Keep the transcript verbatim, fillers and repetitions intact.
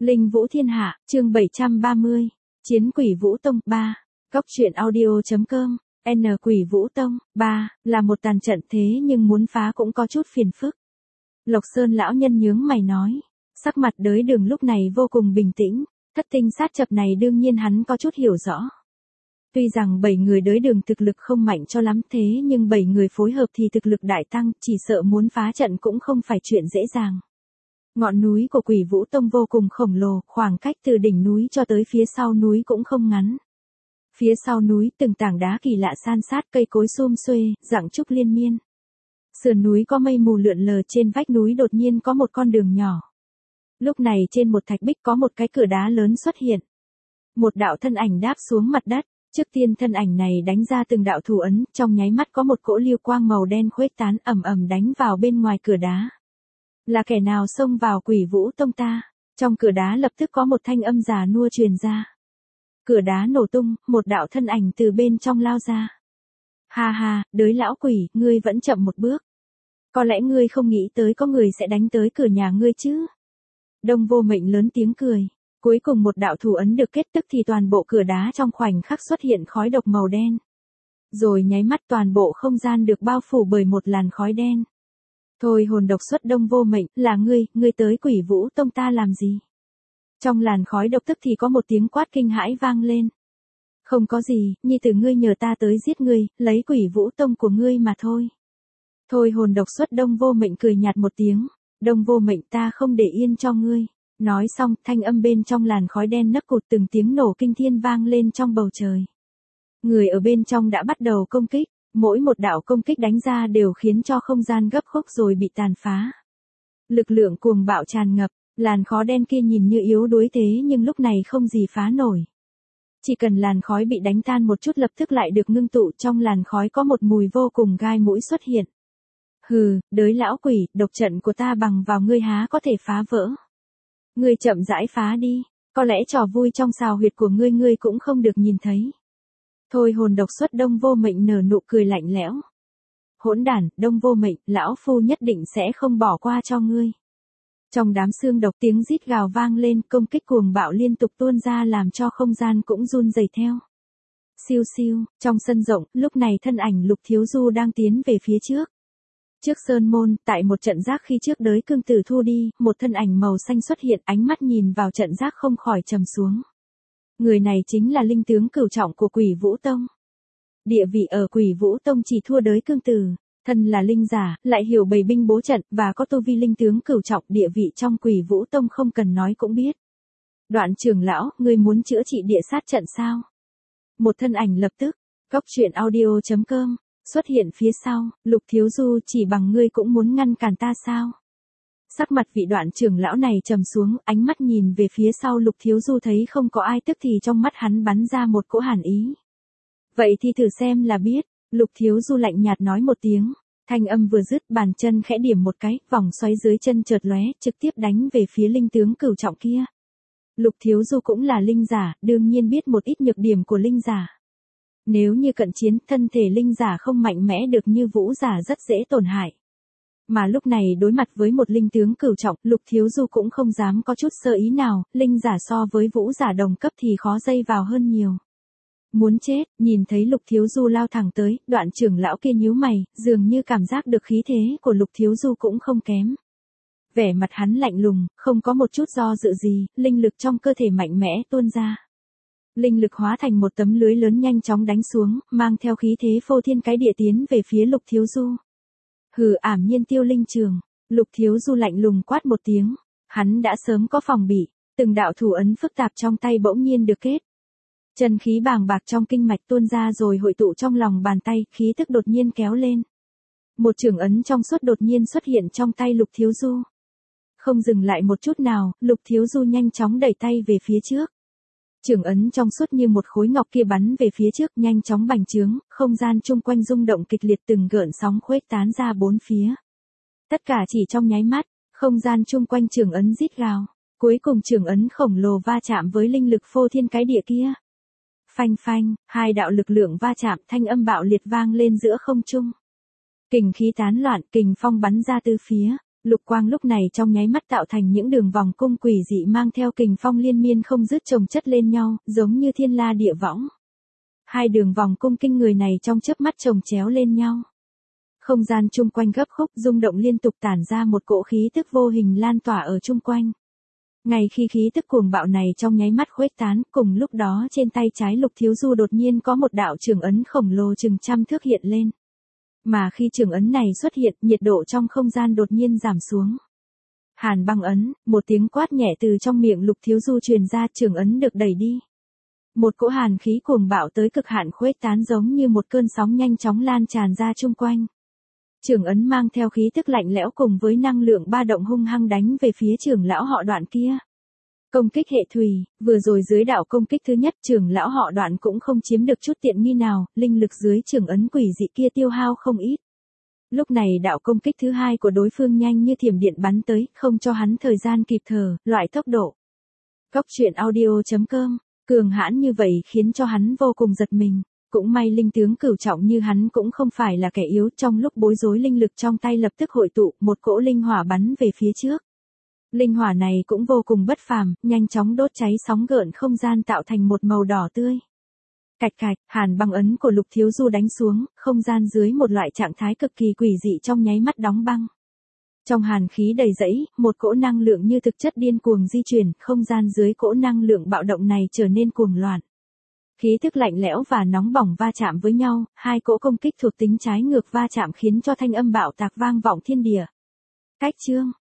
Linh Vũ Thiên Hạ, chương bảy trăm ba mươi, Chiến Quỷ Vũ Tông, ba, Góc truyện audio.com, N Quỷ Vũ Tông, ba, là một tàn trận thế nhưng muốn phá cũng có chút phiền phức. Lộc Sơn lão nhân nhướng mày nói, sắc mặt đới đường lúc này vô cùng bình tĩnh, thất tinh sát chập này đương nhiên hắn có chút hiểu rõ. Tuy rằng bảy người đới đường thực lực không mạnh cho lắm thế nhưng bảy người phối hợp thì thực lực đại tăng, chỉ sợ muốn phá trận cũng không phải chuyện dễ dàng. Ngọn núi của Quỷ Vũ Tông vô cùng khổng lồ, khoảng cách từ đỉnh núi cho tới phía sau núi cũng không ngắn. Phía sau núi từng tảng đá kỳ lạ san sát, cây cối sum xuê, rặng trúc liên miên. Sườn núi có mây mù lượn lờ, trên vách núi đột nhiên có một con đường nhỏ. Lúc này trên một thạch bích có một cái cửa đá lớn xuất hiện. Một đạo thân ảnh đáp xuống mặt đất, trước tiên thân ảnh này đánh ra từng đạo thủ ấn, trong nháy mắt có một cỗ lưu quang màu đen khuếch tán ầm ầm đánh vào bên ngoài cửa đá. Là kẻ nào xông vào Quỷ Vũ Tông ta? Trong cửa đá lập tức có một thanh âm già nua truyền ra. Cửa đá nổ tung, một đạo thân ảnh từ bên trong lao ra. Ha ha, đới lão quỷ, ngươi vẫn chậm một bước. Có lẽ ngươi không nghĩ tới có người sẽ đánh tới cửa nhà ngươi chứ? Đông Vô Mệnh lớn tiếng cười. Cuối cùng một đạo thủ ấn được kết, tức thì toàn bộ cửa đá trong khoảnh khắc xuất hiện khói độc màu đen. Rồi nháy mắt toàn bộ không gian được bao phủ bởi một làn khói đen. Thôi hồn độc xuất Đông Vô Mệnh, là ngươi, ngươi tới Quỷ Vũ Tông ta làm gì? Trong làn khói độc tức thì có một tiếng quát kinh hãi vang lên. Không có gì, nhi tử ngươi nhờ ta tới giết ngươi, lấy Quỷ Vũ Tông của ngươi mà thôi. Thôi hồn độc xuất Đông Vô Mệnh cười nhạt một tiếng, Đông Vô Mệnh ta không để yên cho ngươi. Nói xong, thanh âm bên trong làn khói đen nấc cụt, từng tiếng nổ kinh thiên vang lên trong bầu trời. Người ở bên trong đã bắt đầu công kích, mỗi một đạo công kích đánh ra đều khiến cho không gian gấp khúc rồi bị tàn phá. Lực lượng cuồng bạo tràn ngập, làn khói đen kia nhìn như yếu đuối thế nhưng lúc này không gì phá nổi. Chỉ cần làn khói bị đánh tan một chút lập tức lại được ngưng tụ, trong làn khói có một mùi vô cùng gai mũi xuất hiện. Hừ, đới lão quỷ, độc trận của ta bằng vào ngươi há có thể phá vỡ. Ngươi chậm rãi phá đi, có lẽ trò vui trong xào huyệt của ngươi ngươi cũng không được nhìn thấy. Thôi hồn độc xuất Đông Vô Mệnh nở nụ cười lạnh lẽo. Hỗn đản, Đông Vô Mệnh, lão phu nhất định sẽ không bỏ qua cho ngươi. Trong đám xương độc tiếng rít gào vang lên, công kích cuồng bạo liên tục tuôn ra làm cho không gian cũng run rẩy theo. Siêu siêu, trong sân rộng, lúc này thân ảnh Lục Thiếu Du đang tiến về phía trước. Trước sơn môn, tại một trận giác khi trước đới cương tử thu đi, một thân ảnh màu xanh xuất hiện, ánh mắt nhìn vào trận giác không khỏi trầm xuống. Người này chính là linh tướng cửu trọng của Quỷ Vũ Tông. Địa vị ở Quỷ Vũ Tông chỉ thua đới cương tử, thân là linh giả, lại hiểu bày binh bố trận và có tu vi linh tướng cửu trọng, địa vị trong Quỷ Vũ Tông không cần nói cũng biết. Đoạn trưởng lão, ngươi muốn chữa trị địa sát trận sao? Một thân ảnh lập tức, góc truyện audio.com, xuất hiện phía sau, Lục Thiếu Du, chỉ bằng ngươi cũng muốn ngăn cản ta sao? Sắc mặt vị đoạn trưởng lão này trầm xuống, ánh mắt nhìn về phía sau Lục Thiếu Du thấy không có ai tức thì trong mắt hắn bắn ra một cỗ hàn ý. Vậy thì thử xem là biết, Lục Thiếu Du lạnh nhạt nói một tiếng, thanh âm vừa dứt bàn chân khẽ điểm một cái, vòng xoáy dưới chân chợt lóe, trực tiếp đánh về phía linh tướng cửu trọng kia. Lục Thiếu Du cũng là linh giả, đương nhiên biết một ít nhược điểm của linh giả. Nếu như cận chiến, thân thể linh giả không mạnh mẽ được như vũ giả rất dễ tổn hại. Mà lúc này đối mặt với một linh tướng cửu trọng, Lục Thiếu Du cũng không dám có chút sơ ý nào, linh giả so với vũ giả đồng cấp thì khó dây vào hơn nhiều. Muốn chết, nhìn thấy Lục Thiếu Du lao thẳng tới, đoạn trưởng lão kia nhíu mày, dường như cảm giác được khí thế của Lục Thiếu Du cũng không kém. Vẻ mặt hắn lạnh lùng, không có một chút do dự gì, linh lực trong cơ thể mạnh mẽ tuôn ra. Linh lực hóa thành một tấm lưới lớn nhanh chóng đánh xuống, mang theo khí thế phô thiên cái địa tiến về phía Lục Thiếu Du. Hừ, ảm nhiên tiêu linh trường, Lục Thiếu Du lạnh lùng quát một tiếng, hắn đã sớm có phòng bị, từng đạo thủ ấn phức tạp trong tay bỗng nhiên được kết. Chân khí bàng bạc trong kinh mạch tuôn ra rồi hội tụ trong lòng bàn tay, khí tức đột nhiên kéo lên. Một chưởng ấn trong suốt đột nhiên xuất hiện trong tay Lục Thiếu Du. Không dừng lại một chút nào, Lục Thiếu Du nhanh chóng đẩy tay về phía trước. Chưởng ấn trong suốt như một khối ngọc kia bắn về phía trước nhanh chóng bành trướng, không gian chung quanh rung động kịch liệt, từng gợn sóng khuếch tán ra bốn phía. Tất cả chỉ trong nháy mắt, không gian chung quanh chưởng ấn rít gào, cuối cùng chưởng ấn khổng lồ va chạm với linh lực phô thiên cái địa kia. Phanh phanh, hai đạo lực lượng va chạm, thanh âm bạo liệt vang lên giữa không trung. Kình khí tán loạn, kình phong bắn ra từ phía, Lục quang lúc này trong nháy mắt tạo thành những đường vòng cung quỷ dị mang theo kình phong liên miên không dứt chồng chất lên nhau, giống như thiên la địa võng. Hai đường vòng cung kinh người này trong chớp mắt chồng chéo lên nhau. Không gian chung quanh gấp khúc rung động liên tục tản ra một cỗ khí tức vô hình lan tỏa ở chung quanh. Ngay khi khí tức cuồng bạo này trong nháy mắt khuếch tán, cùng lúc đó trên tay trái Lục Thiếu Du đột nhiên có một đạo trường ấn khổng lồ chừng trăm thước hiện lên. Mà khi trường ấn này xuất hiện, nhiệt độ trong không gian đột nhiên giảm xuống. Hàn băng ấn, một tiếng quát nhẹ từ trong miệng Lục Thiếu Du truyền ra, trường ấn được đẩy đi. Một cỗ hàn khí cuồng bạo tới cực hạn khuếch tán giống như một cơn sóng nhanh chóng lan tràn ra chung quanh. Trường ấn mang theo khí tức lạnh lẽo cùng với năng lượng ba động hung hăng đánh về phía trưởng lão họ Đoạn kia. Công kích hệ thủy, vừa rồi dưới đạo công kích thứ nhất trưởng lão họ Đoạn cũng không chiếm được chút tiện nghi nào, linh lực dưới trường ấn quỷ dị kia tiêu hao không ít. Lúc này đạo công kích thứ hai của đối phương nhanh như thiểm điện bắn tới, không cho hắn thời gian kịp thở, loại tốc độ. Góc truyện audio chấm com, cường hãn như vậy khiến cho hắn vô cùng giật mình. Cũng may linh tướng cửu trọng như hắn cũng không phải là kẻ yếu, trong lúc bối rối linh lực trong tay lập tức hội tụ, một cỗ linh hỏa bắn về phía trước. Linh hỏa này cũng vô cùng bất phàm, nhanh chóng đốt cháy sóng gợn không gian tạo thành một màu đỏ tươi. Cạch cạch, hàn băng ấn của Lục Thiếu Du đánh xuống, không gian dưới một loại trạng thái cực kỳ quỷ dị trong nháy mắt đóng băng. Trong hàn khí đầy rẫy, một cỗ năng lượng như thực chất điên cuồng di chuyển, không gian dưới cỗ năng lượng bạo động này trở nên cuồng loạn. Khí thức lạnh lẽo và nóng bỏng va chạm với nhau, hai cỗ công kích thuộc tính trái ngược va chạm khiến cho thanh âm bạo tạc vang vọng thiên địa. Cách chương